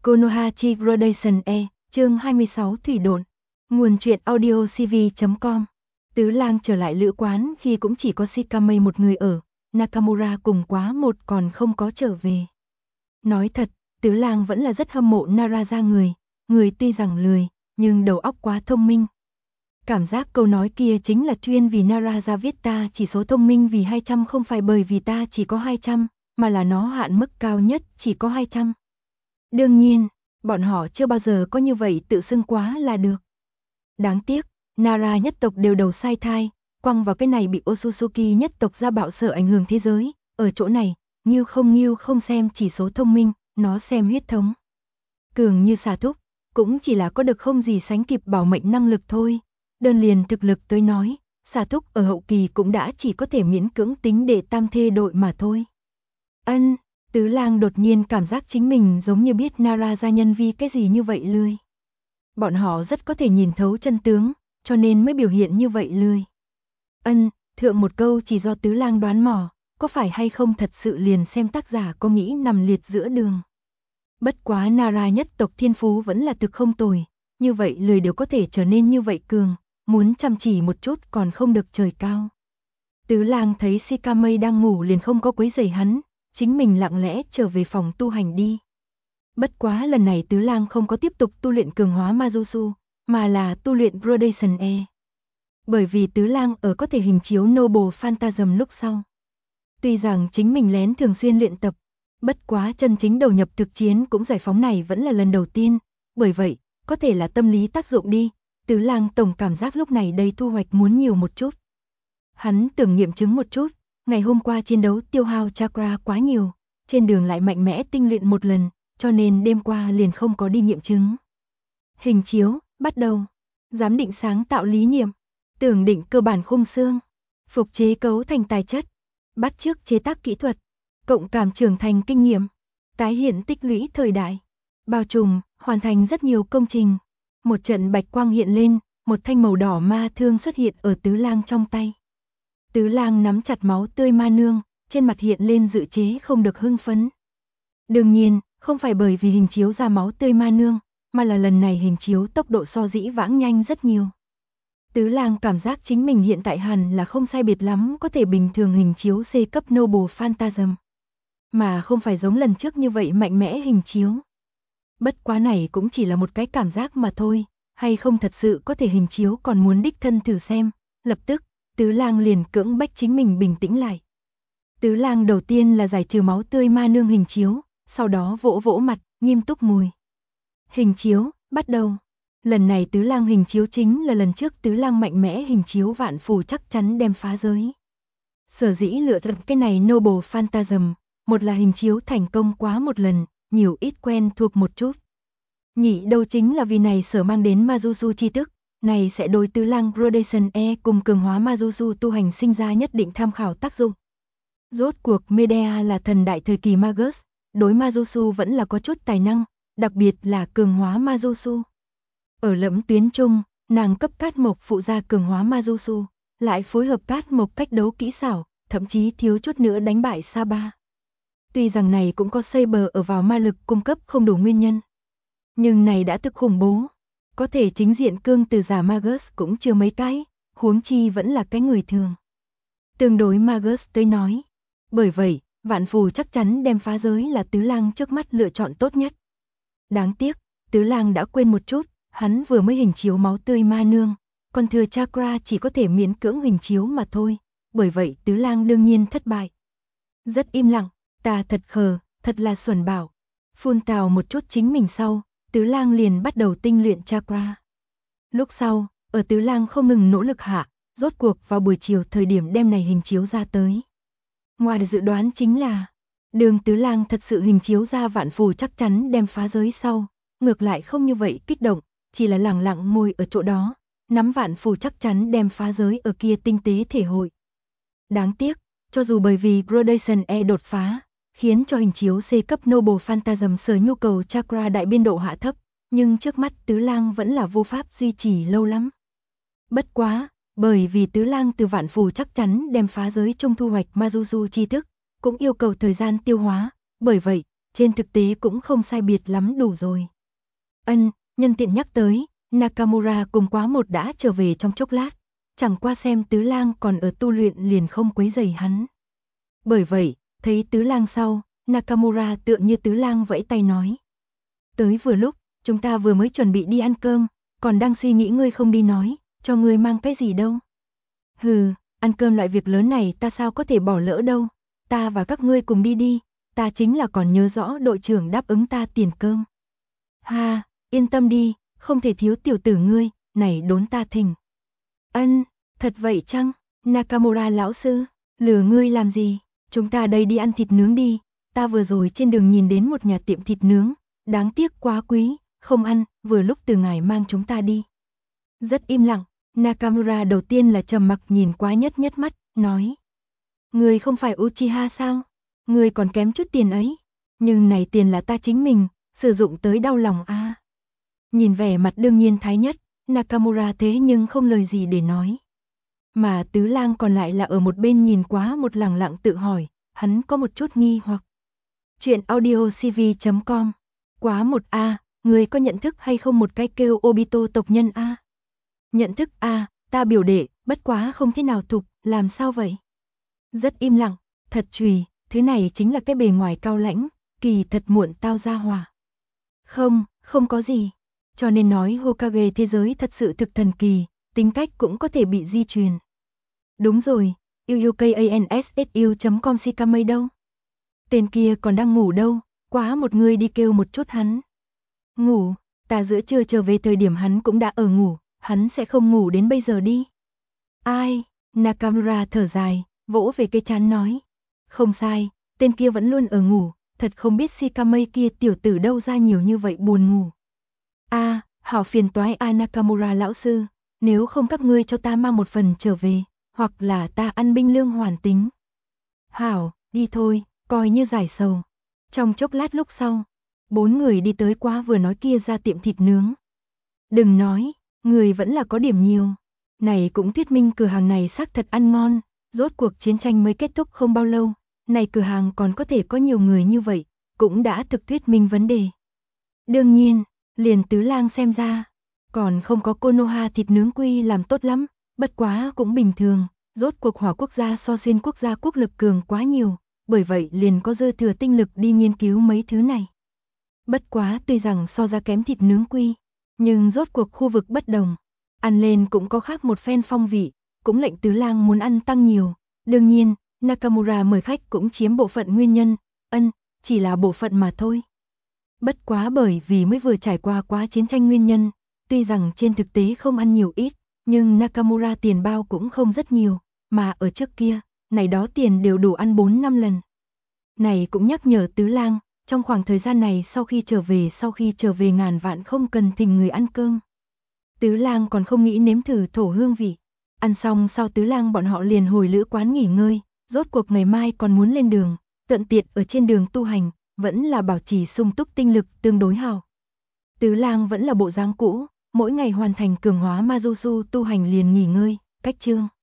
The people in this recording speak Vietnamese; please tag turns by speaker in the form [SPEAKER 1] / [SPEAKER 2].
[SPEAKER 1] Konoha Gradation E, chương 26 Thủy độn. Nguồn truyện audio cv.com. Tứ lang trở lại lữ quán khi cũng chỉ có Shikamae một người ở, Nakamura cùng quá một còn không có trở về. Nói thật, tứ lang vẫn là rất hâm mộ Naraza người tuy rằng lười, nhưng đầu óc quá thông minh. Cảm giác câu nói kia chính là chuyên vì Naraza viết ta chỉ số thông minh vì 200 không phải bởi vì ta chỉ có 200, mà là nó hạn mức cao nhất chỉ có 200. Đương nhiên, bọn họ chưa bao giờ có như vậy tự xưng quá là được. Đáng tiếc, Nara nhất tộc đều đầu sai thai, quăng vào cái này bị Otsutsuki nhất tộc ra bạo sợ ảnh hưởng thế giới. Ở chỗ này, Nghiêu không xem chỉ số thông minh, nó xem huyết thống. Cường như xà thúc, cũng chỉ là có được không gì sánh kịp bảo mệnh năng lực thôi. Đơn liền thực lực tới nói, xà thúc ở hậu kỳ cũng đã chỉ có thể miễn cưỡng tính để tam thê đội mà thôi. Tứ lang đột nhiên cảm giác chính mình giống như biết Nara gia nhân vi cái gì như vậy lười. Bọn họ rất có thể nhìn thấu chân tướng, cho nên mới biểu hiện như vậy lười. Thượng một câu chỉ do tứ lang đoán mò, có phải hay không thật sự liền xem tác giả có nghĩ nằm liệt giữa đường. Bất quá Nara nhất tộc thiên phú vẫn là thực không tồi, như vậy lười đều có thể trở nên như vậy cường, muốn chăm chỉ một chút còn không được trời cao. Tứ lang thấy Shikamae đang ngủ liền không có quấy rầy hắn, chính mình lặng lẽ trở về phòng tu hành đi. Bất quá lần này tứ lang không có tiếp tục tu luyện cường hóa Majutsu, mà là tu luyện Gradation E. Bởi vì tứ lang ở có thể hình chiếu Noble Phantasm lúc sau. Tuy rằng chính mình lén thường xuyên luyện tập, bất quá chân chính đầu nhập thực chiến cũng giải phóng này vẫn là lần đầu tiên, bởi vậy, có thể là tâm lý tác dụng đi, tứ lang tổng cảm giác lúc này đây thu hoạch muốn nhiều một chút. Hắn tưởng nghiệm chứng một chút, ngày hôm qua chiến đấu tiêu hao chakra quá nhiều, trên đường lại mạnh mẽ tinh luyện một lần, cho nên đêm qua liền không có đi nghiệm chứng. Hình chiếu, bắt đầu. Giám định sáng tạo lý niệm, tưởng định cơ bản khung xương, phục chế cấu thành tài chất, bắt chước chế tác kỹ thuật, cộng cảm trưởng thành kinh nghiệm, tái hiện tích lũy thời đại, bao trùm, hoàn thành rất nhiều công trình. Một trận bạch quang hiện lên, một thanh màu đỏ ma thương xuất hiện ở tứ lang trong tay. Tứ lang nắm chặt máu tươi ma nương, trên mặt hiện lên dự chế không được hưng phấn. Đương nhiên, không phải bởi vì hình chiếu ra máu tươi ma nương, mà là lần này hình chiếu tốc độ so dĩ vãng nhanh rất nhiều. Tứ lang cảm giác chính mình hiện tại hẳn là không sai biệt lắm có thể bình thường hình chiếu C cấp Noble Phantasm. Mà không phải giống lần trước như vậy mạnh mẽ hình chiếu. Bất quá này cũng chỉ là một cái cảm giác mà thôi, hay không thật sự có thể hình chiếu còn muốn đích thân thử xem. Lập tức, tứ lang liền cưỡng bách chính mình bình tĩnh lại. Tứ lang đầu tiên là giải trừ máu tươi ma nương hình chiếu, sau đó vỗ vỗ mặt, nghiêm túc mùi. Hình chiếu, bắt đầu. Lần này tứ lang hình chiếu chính là lần trước tứ lang mạnh mẽ hình chiếu vạn phù chắc chắn đem phá giới. Sở dĩ lựa chọn cái này Noble Phantasm, một là hình chiếu thành công quá một lần, nhiều ít quen thuộc một chút. Nhị đâu chính là vì này sở mang đến Majutsu tri thức, này sẽ đối tứ lang Gradation E cùng cường hóa Majutsu tu hành sinh ra nhất định tham khảo tác dụng. Rốt cuộc Medea là thần đại thời kỳ Magus, đối Majutsu vẫn là có chút tài năng, đặc biệt là cường hóa Majutsu. Ở lẫm tuyến trung, nàng cấp cát mộc phụ gia cường hóa Majutsu, lại phối hợp cát mộc cách đấu kỹ xảo, thậm chí thiếu chút nữa đánh bại Saba. Tuy rằng này cũng có Saber ở vào ma lực cung cấp không đủ nguyên nhân, nhưng này đã thực khủng bố. Có thể chính diện cương từ giả Magus cũng chưa mấy cái, huống chi vẫn là cái người thường. Tương đối Magus tới nói. Bởi vậy, vạn phù chắc chắn đem phá giới là tứ lang trước mắt lựa chọn tốt nhất. Đáng tiếc, tứ lang đã quên một chút, hắn vừa mới hình chiếu máu tươi ma nương, còn thừa chakra chỉ có thể miễn cưỡng hình chiếu mà thôi, bởi vậy tứ lang đương nhiên thất bại. Rất im lặng, ta thật khờ, thật là xuẩn bảo. Phun tào một chút chính mình sau, tứ lang liền bắt đầu tinh luyện chakra. Lúc sau, ở tứ lang không ngừng nỗ lực hạ, rốt cuộc vào buổi chiều thời điểm đem này hình chiếu ra tới. Ngoài dự đoán chính là, đường tứ lang thật sự hình chiếu ra vạn phù chắc chắn đem phá giới sau, ngược lại không như vậy kích động, chỉ là lẳng lặng ngồi ở chỗ đó, nắm vạn phù chắc chắn đem phá giới ở kia tinh tế thể hội. Đáng tiếc, cho dù bởi vì Gradation E đột phá, khiến cho hình chiếu C cấp Noble Phantasm sở nhu cầu chakra đại biên độ hạ thấp, nhưng trước mắt tứ lang vẫn là vô pháp duy trì lâu lắm. Bất quá, bởi vì tứ lang từ vạn phù chắc chắn đem phá giới trong thu hoạch Majutsu tri thức, cũng yêu cầu thời gian tiêu hóa, bởi vậy, trên thực tế cũng không sai biệt lắm đủ rồi. Nhân tiện nhắc tới, Nakamura cùng Quá Một đã trở về trong chốc lát, chẳng qua xem Tứ Lang còn ở tu luyện liền không quấy rầy hắn. Bởi vậy, thấy Tứ Lang sau, Nakamura tựa như Tứ Lang vẫy tay nói. Tới vừa lúc, chúng ta vừa mới chuẩn bị đi ăn cơm, còn đang suy nghĩ ngươi không đi nói, cho ngươi mang cái gì đâu. Hừ, ăn cơm loại việc lớn này ta sao có thể bỏ lỡ đâu, ta và các ngươi cùng đi đi, ta chính là còn nhớ rõ đội trưởng đáp ứng ta tiền cơm. Ha, yên tâm đi, không thể thiếu tiểu tử ngươi, này đốn ta thỉnh. Thật vậy chăng, Nakamura lão sư, lừa ngươi làm gì, chúng ta đây đi ăn thịt nướng đi, ta vừa rồi trên đường nhìn đến một nhà tiệm thịt nướng, đáng tiếc quá quý, không ăn, vừa lúc Từ ngài mang chúng ta đi. Rất im lặng, Nakamura đầu tiên là trầm mặc nhìn Quá Nhất nhất mắt, nói. Ngươi không phải Uchiha sao, ngươi còn kém chút tiền ấy, nhưng này tiền là ta chính mình, sử dụng tới đau lòng a. Nhìn vẻ mặt đương nhiên Thái Nhất, Nakamura thế nhưng không lời gì để nói. Mà Tứ Lang còn lại là ở một bên nhìn Quá Một lẳng lặng tự hỏi, hắn có một chút nghi hoặc. Chuyện audiocv.com. Quá Một a, người có nhận thức hay không một cái kêu Obito tộc nhân a? Nhận thức a, ta biểu đệ, bất quá không thế nào thục, làm sao vậy? Rất im lặng, thật chùy, thứ này chính là cái bề ngoài cao lãnh, kỳ thật muộn tao ra hòa. Không có gì. Cho nên nói Hokage thế giới thật sự thực thần kỳ, tính cách cũng có thể bị di truyền. Đúng rồi, uukansu.com Shikamei đâu? Tên kia còn đang ngủ đâu, Quá Một người đi kêu một chút hắn. Ngủ, ta giữa trưa trở về thời điểm hắn cũng đã ở ngủ, hắn sẽ không ngủ đến bây giờ đi. Ai, Nakamura thở dài, vỗ về cái trán nói. Không sai, tên kia vẫn luôn ở ngủ, thật không biết Shikamei kia tiểu tử đâu ra nhiều như vậy buồn ngủ. Hảo phiền toái Nakamura lão sư, nếu không các ngươi cho ta mang một phần trở về, hoặc là ta ăn binh lương hoàn tính. Hảo, đi thôi, coi như giải sầu. Trong chốc lát lúc sau, 4 người đi tới Quá vừa nói kia ra tiệm thịt nướng. Đừng nói, người vẫn là có điểm nhiều. Này cũng thuyết minh cửa hàng này xác thật ăn ngon, rốt cuộc chiến tranh mới kết thúc không bao lâu, này cửa hàng còn có thể có nhiều người như vậy, cũng đã thực thuyết minh vấn đề. Đương nhiên, liền Tứ Lang xem ra, còn không có Konoha thịt nướng quy làm tốt lắm, bất quá cũng bình thường, rốt cuộc Hỏa quốc gia so xuyên quốc gia quốc lực cường quá nhiều, bởi vậy liền có dư thừa tinh lực đi nghiên cứu mấy thứ này. Bất quá tuy rằng so ra kém thịt nướng quy, nhưng rốt cuộc khu vực bất đồng, ăn lên cũng có khác một phen phong vị, cũng lệnh Tứ Lang muốn ăn tăng nhiều. Đương nhiên, Nakamura mời khách cũng chiếm bộ phận nguyên nhân, chỉ là bộ phận mà thôi. Bất quá bởi vì mới vừa trải qua quá chiến tranh nguyên nhân, tuy rằng trên thực tế không ăn nhiều ít, nhưng Nakamura tiền bao cũng không rất nhiều, mà ở trước kia, này đó tiền đều đủ ăn 4-5 lần. Này cũng nhắc nhở Tứ Lang, trong khoảng thời gian này sau khi trở về ngàn vạn không cần thỉnh người ăn cơm. Tứ Lang còn không nghĩ nếm thử thổ hương vị. Ăn xong sau Tứ Lang bọn họ liền hồi lữ quán nghỉ ngơi, rốt cuộc ngày mai còn muốn lên đường, thuận tiện ở trên đường tu hành, vẫn là bảo trì sung túc tinh lực tương đối hảo. Tứ Lang vẫn là bộ dáng cũ, mỗi ngày hoàn thành cường hóa Majutsu tu hành liền nghỉ ngơi, cách chương.